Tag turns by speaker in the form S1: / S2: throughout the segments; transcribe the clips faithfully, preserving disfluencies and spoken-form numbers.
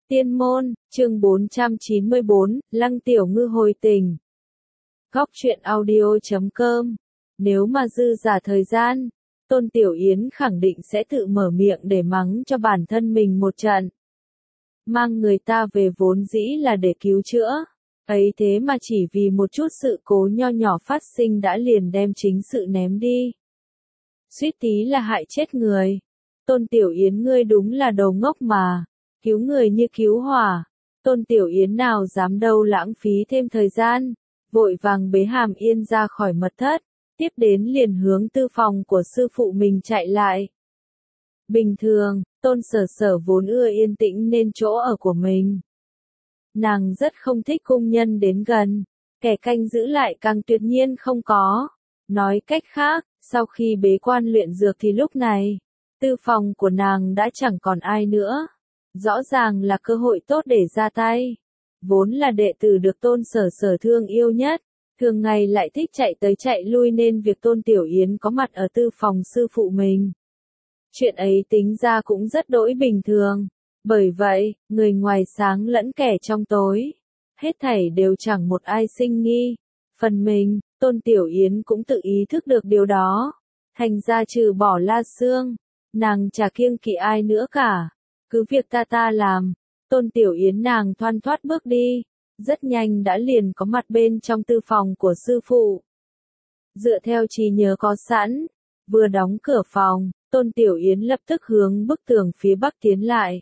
S1: Tiên môn, chương bốn trăm chín mươi bốn, Lăng Tiểu Ngư hồi tình. Góc truyện audio chấm com. Nếu mà dư giả thời gian, Tôn Tiểu Yến khẳng định sẽ tự mở miệng để mắng cho bản thân mình một trận. Mang người ta về vốn dĩ là để cứu chữa. Ấy thế mà chỉ vì một chút sự cố nho nhỏ phát sinh đã liền đem chính sự ném đi. Suýt tí là hại chết người. Tôn Tiểu Yến ngươi đúng là đầu ngốc mà. Cứu người như cứu hỏa. Tôn Tiểu Yến nào dám đâu lãng phí thêm thời gian. Vội vàng bế Hàm Yên ra khỏi mật thất. Tiếp đến liền hướng tư phòng của sư phụ mình chạy lại. Bình thường, Tôn Sở Sở vốn ưa yên tĩnh nên chỗ ở của mình. Nàng rất không thích cung nhân đến gần. Kẻ canh giữ lại càng tuyệt nhiên không có. Nói cách khác, sau khi bế quan luyện dược thì lúc này, tư phòng của nàng đã chẳng còn ai nữa. Rõ ràng là cơ hội tốt để ra tay. Vốn là đệ tử được Tôn Sở Sở thương yêu nhất, thường ngày lại thích chạy tới chạy lui nên việc Tôn Tiểu Yến có mặt ở tư phòng sư phụ mình. Chuyện ấy tính ra cũng rất đỗi bình thường. Bởi vậy, người ngoài sáng lẫn kẻ trong tối, hết thảy đều chẳng một ai sinh nghi. Phần mình, Tôn Tiểu Yến cũng tự ý thức được điều đó. Thành ra trừ bỏ La Sương, nàng chả kiêng kỵ ai nữa cả. Cứ việc ta ta làm, Tôn Tiểu Yến nàng thoăn thoắt bước đi, rất nhanh đã liền có mặt bên trong tư phòng của sư phụ. Dựa theo trí nhớ có sẵn, vừa đóng cửa phòng, Tôn Tiểu Yến lập tức hướng bức tường phía bắc tiến lại.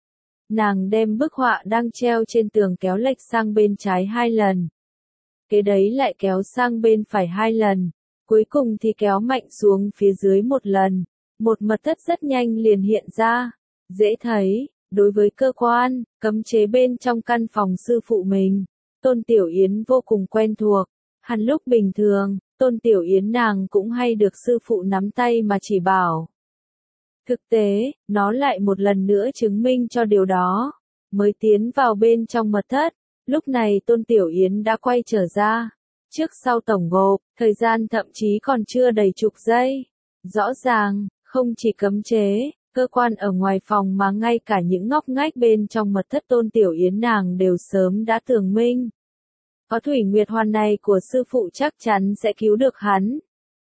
S1: Nàng đem bức họa đang treo trên tường kéo lệch sang bên trái hai lần. Kế đấy lại kéo sang bên phải hai lần, cuối cùng thì kéo mạnh xuống phía dưới một lần. Một mật thất rất nhanh liền hiện ra. Dễ thấy, đối với cơ quan, cấm chế bên trong căn phòng sư phụ mình, Tôn Tiểu Yến vô cùng quen thuộc. Hẳn lúc bình thường, Tôn Tiểu Yến nàng cũng hay được sư phụ nắm tay mà chỉ bảo. Thực tế, nó lại một lần nữa chứng minh cho điều đó. Mới tiến vào bên trong mật thất, lúc này Tôn Tiểu Yến đã quay trở ra. Trước sau tổng gộp, thời gian thậm chí còn chưa đầy chục giây. Rõ ràng, không chỉ cấm chế, cơ quan ở ngoài phòng mà ngay cả những ngóc ngách bên trong mật thất Tôn Tiểu Yến nàng đều sớm đã tường minh. Có thủy nguyệt hoàn này của sư phụ chắc chắn sẽ cứu được hắn.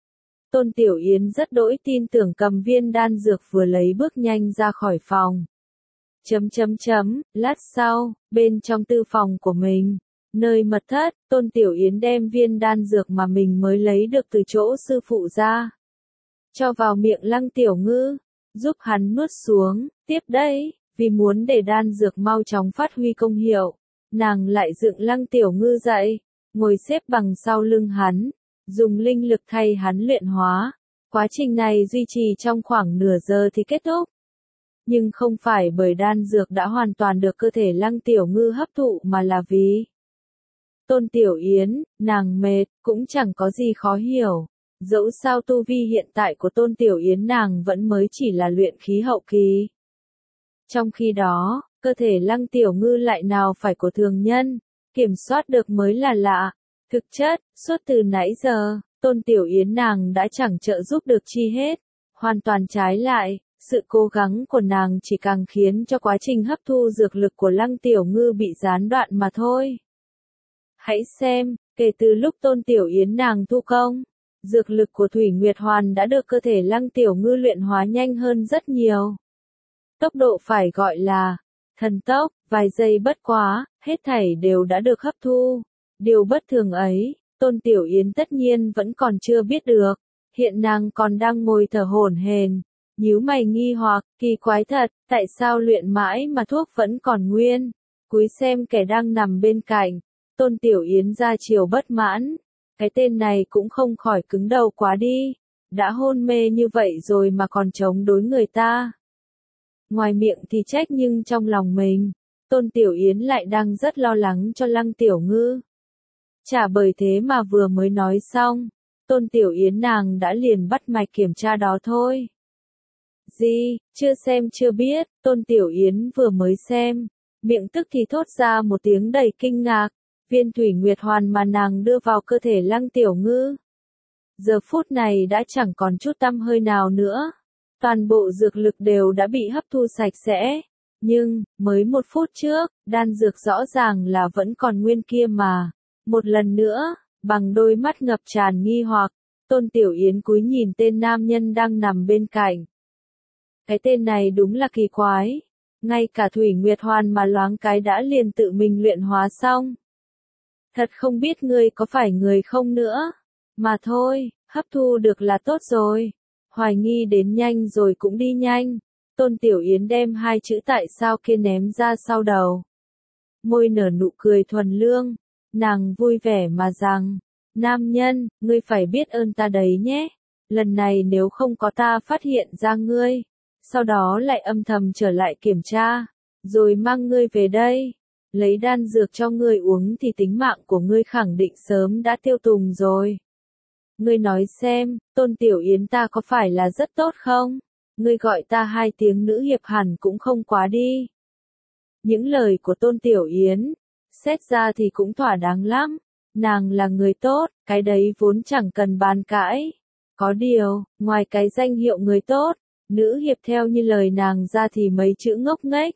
S1: Tôn Tiểu Yến rất đỗi tin tưởng cầm viên đan dược vừa lấy bước nhanh ra khỏi phòng. Chấm chấm chấm, lát sau, bên trong tư phòng của mình, nơi mật thất, Tôn Tiểu Yến đem viên đan dược mà mình mới lấy được từ chỗ sư phụ ra. Cho vào miệng Lăng Tiểu Ngư, giúp hắn nuốt xuống. Tiếp đây, vì muốn để đan dược mau chóng phát huy công hiệu, nàng lại dựng Lăng Tiểu Ngư dậy, ngồi xếp bằng sau lưng hắn, dùng linh lực thay hắn luyện hóa. Quá trình này duy trì trong khoảng nửa giờ thì kết thúc. Nhưng không phải bởi đan dược đã hoàn toàn được cơ thể Lăng Tiểu Ngư hấp thụ mà là vì Tôn Tiểu Yến, nàng mệt, cũng chẳng có gì khó hiểu. Dẫu sao tu vi hiện tại của Tôn Tiểu Yến nàng vẫn mới chỉ là luyện khí hậu kỳ. Trong khi đó, cơ thể Lăng Tiểu Ngư lại nào phải của thường nhân, kiểm soát được mới là lạ. Thực chất, suốt từ nãy giờ, Tôn Tiểu Yến nàng đã chẳng trợ giúp được chi hết. Hoàn toàn trái lại, sự cố gắng của nàng chỉ càng khiến cho quá trình hấp thu dược lực của Lăng Tiểu Ngư bị gián đoạn mà thôi. Hãy xem, kể từ lúc Tôn Tiểu Yến nàng thu công, dược lực của Thủy Nguyệt Hoàn đã được cơ thể Lăng Tiểu Ngư luyện hóa nhanh hơn rất nhiều. Tốc độ phải gọi là thần tốc, vài giây bất quá, hết thảy đều đã được hấp thu. Điều bất thường ấy, Tôn Tiểu Yến tất nhiên vẫn còn chưa biết được. Hiện nàng còn đang ngồi thở hổn hển, nhíu mày nghi hoặc, kỳ quái thật, tại sao luyện mãi mà thuốc vẫn còn nguyên. Cúi xem kẻ đang nằm bên cạnh, Tôn Tiểu Yến ra chiều bất mãn. Cái tên này cũng không khỏi cứng đầu quá đi. Đã hôn mê như vậy rồi mà còn chống đối người ta. Ngoài miệng thì trách nhưng trong lòng mình, Tôn Tiểu Yến lại đang rất lo lắng cho Lăng Tiểu Ngư. Chả bởi thế mà vừa mới nói xong, Tôn Tiểu Yến nàng đã liền bắt mạch kiểm tra đó thôi. Gì, chưa xem chưa biết, Tôn Tiểu Yến vừa mới xem, miệng tức thì thốt ra một tiếng đầy kinh ngạc. Viên thủy nguyệt hoàn mà nàng đưa vào cơ thể Lăng Tiểu Ngư, giờ phút này đã chẳng còn chút tăm hơi nào nữa. Toàn bộ dược lực đều đã bị hấp thu sạch sẽ. Nhưng, mới một phút trước, đan dược rõ ràng là vẫn còn nguyên kia mà. Một lần nữa, bằng đôi mắt ngập tràn nghi hoặc, Tôn Tiểu Yến cúi nhìn tên nam nhân đang nằm bên cạnh. Cái tên này đúng là kỳ quái. Ngay cả Thủy Nguyệt Hoàn mà loáng cái đã liền tự mình luyện hóa xong. Thật không biết ngươi có phải người không nữa. Mà thôi, hấp thu được là tốt rồi. Hoài nghi đến nhanh rồi cũng đi nhanh. Tôn Tiểu Yến đem hai chữ tại sao kia ném ra sau đầu. Môi nở nụ cười thuần lương. Nàng vui vẻ mà rằng, nam nhân, ngươi phải biết ơn ta đấy nhé. Lần này nếu không có ta phát hiện ra ngươi, sau đó lại âm thầm trở lại kiểm tra, rồi mang ngươi về đây, lấy đan dược cho ngươi uống thì tính mạng của ngươi khẳng định sớm đã tiêu tùng rồi. Ngươi nói xem, Tôn Tiểu Yến ta có phải là rất tốt không? Ngươi gọi ta hai tiếng nữ hiệp hẳn cũng không quá đi. Những lời của Tôn Tiểu Yến, xét ra thì cũng thỏa đáng lắm. Nàng là người tốt, cái đấy vốn chẳng cần bàn cãi. Có điều, ngoài cái danh hiệu người tốt, nữ hiệp theo như lời nàng ra thì mấy chữ ngốc nghếch.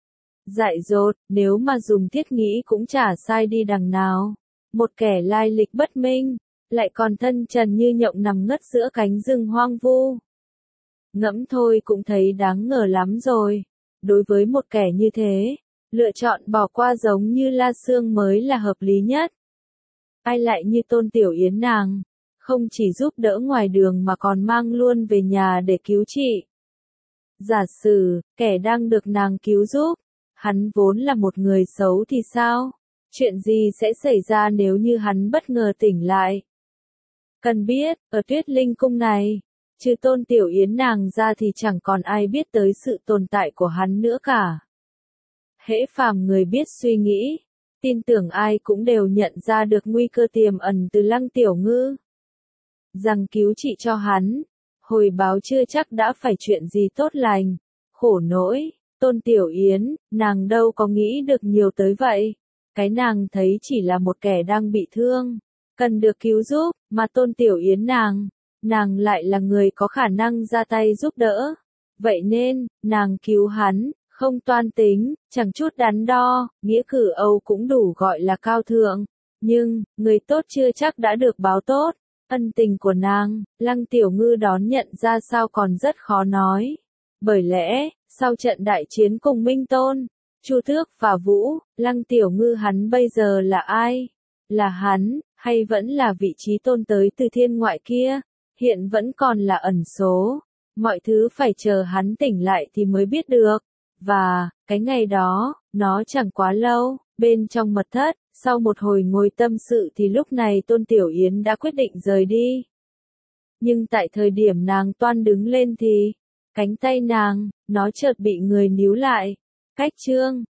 S1: Dại dột, nếu mà dùng thiết nghĩ cũng chả sai đi đằng nào. Một kẻ lai lịch bất minh, lại còn thân trần như nhộng nằm ngất giữa cánh rừng hoang vu. Ngẫm thôi cũng thấy đáng ngờ lắm rồi. Đối với một kẻ như thế, lựa chọn bỏ qua giống như La Sương mới là hợp lý nhất. Ai lại như Tôn Tiểu Yến nàng, không chỉ giúp đỡ ngoài đường mà còn mang luôn về nhà để cứu trị. Giả sử, kẻ đang được nàng cứu giúp, hắn vốn là một người xấu thì sao? Chuyện gì sẽ xảy ra nếu như hắn bất ngờ tỉnh lại? Cần biết, ở Tuyết Linh Cung này, trừ Tôn Tiểu Yến nàng ra thì chẳng còn ai biết tới sự tồn tại của hắn nữa cả. Hễ phàm người biết suy nghĩ, tin tưởng ai cũng đều nhận ra được nguy cơ tiềm ẩn từ Lăng Tiểu Ngư. Rằng cứu trị cho hắn, hồi báo chưa chắc đã phải chuyện gì tốt lành. Khổ nỗi, Tôn Tiểu Yến, nàng đâu có nghĩ được nhiều tới vậy. Cái nàng thấy chỉ là một kẻ đang bị thương, cần được cứu giúp, mà Tôn Tiểu Yến nàng, nàng lại là người có khả năng ra tay giúp đỡ. Vậy nên, nàng cứu hắn, không toan tính, chẳng chút đắn đo, nghĩa cử Âu cũng đủ gọi là cao thượng. Nhưng, người tốt chưa chắc đã được báo tốt. Ân tình của nàng, Lăng Tiểu Ngư đón nhận ra sao còn rất khó nói. Bởi lẽ, sau trận đại chiến cùng Minh Tôn, Chu Tước và Vũ, Lăng Tiểu Ngư hắn bây giờ là ai? Là hắn, hay vẫn là vị trí tôn tới từ thiên ngoại kia? Hiện vẫn còn là ẩn số. Mọi thứ phải chờ hắn tỉnh lại thì mới biết được. Và, cái ngày đó, nó chẳng quá lâu, bên trong mật thất, sau một hồi ngồi tâm sự thì lúc này Tôn Tiểu Yến đã quyết định rời đi. Nhưng tại thời điểm nàng toan đứng lên thì, cánh tay nàng, nó chợt bị người níu lại. Cách chương